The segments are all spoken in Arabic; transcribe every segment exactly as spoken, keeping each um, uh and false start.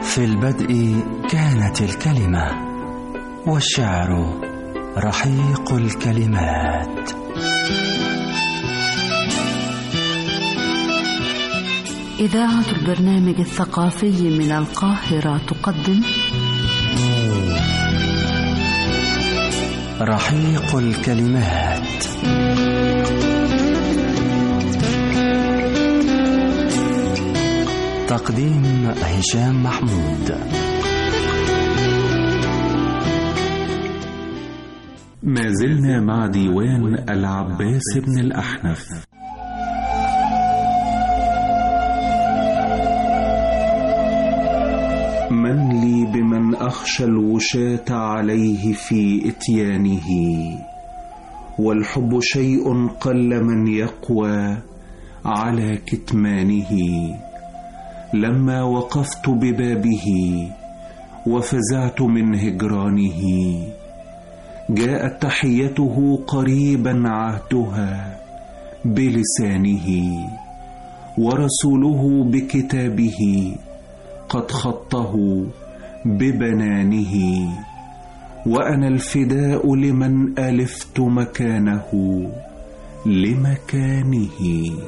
في البدء كانت الكلمة، والشعر رحيق الكلمات. إذاعة البرنامج الثقافي من القاهرة تقدم رحيق الكلمات. تقديم هشام محمود. ما زلنا مع ديوان العباس بن الأحنف. من لي بمن أخشى الوشاة عليه في إتيانه، والحب شيء قل من يقوى على كتمانه. لما وقفت ببابه وفزعت من هجرانه، جاءت تحيته قريبا عهدها بلسانه، ورسوله بكتابه قد خطه ببنانه. وأنا الفداء لمن ألفت مكانه لمكانه.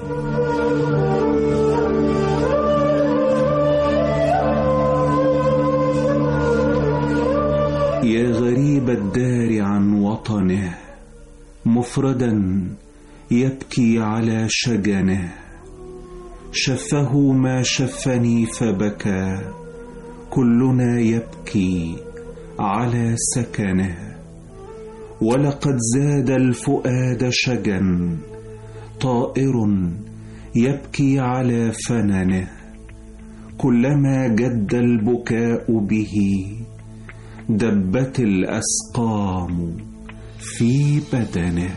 يا غريب الدار عن وطنه، مفردا يبكي على شجنه. شفه ما شفني فبكى، كلنا يبكي على سكنه. ولقد زاد الفؤاد شجا، طائر يبكي على فننه. كلما جد البكاء به، دبت الأسقام في بدنه.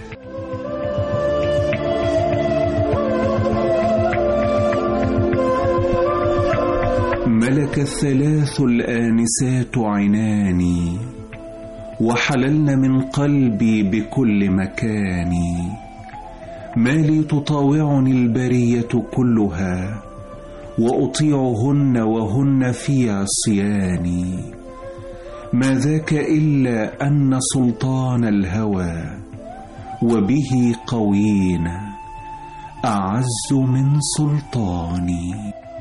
ملك الثلاث الآنسات عناني، وحللن من قلبي بكل مكان. ما لي تطاوعني البرية كلها، وأطيعهن وهن في عصياني. ما ذاك إلا أن سلطان الهوى وبه قوينا أعز من سلطاني.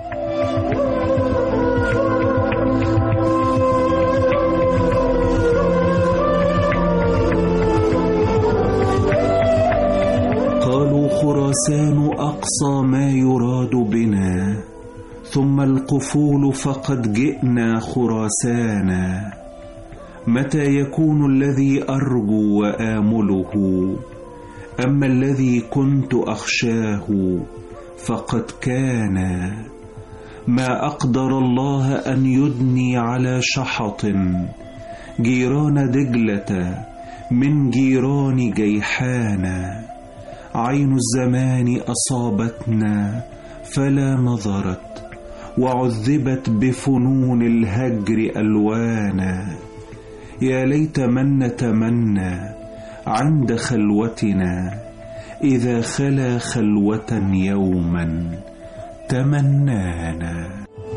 قالوا خراسان أقصى ما يراد بنا، ثم القفول فقد جئنا خراسانا. متى يكون الذي أرجو وآمله؟ أما الذي كنت أخشاه فقد كان. ما أقدر الله أن يدني على شحط، جيران دجلة من جيران جيحانا. عين الزمان أصابتنا فلا نظرت، وعذبت بفنون الهجر ألوانا. يا ليت من نتمنى عند خلوتنا، إذا خلا خلوة يوما تمنانا.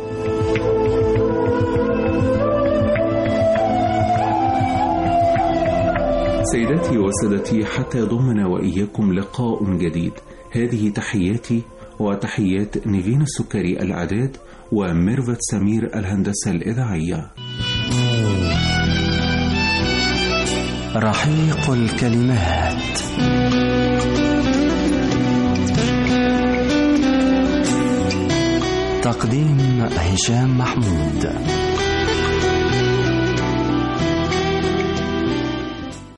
سيداتي وسادتي، حتى يضمنا وإياكم لقاء جديد. هذه تحياتي وتحيات نيفين السكري الإعداد، وميرفت سمير الهندسة الإذاعية. رحيق الكلمات. تقديم هشام محمود.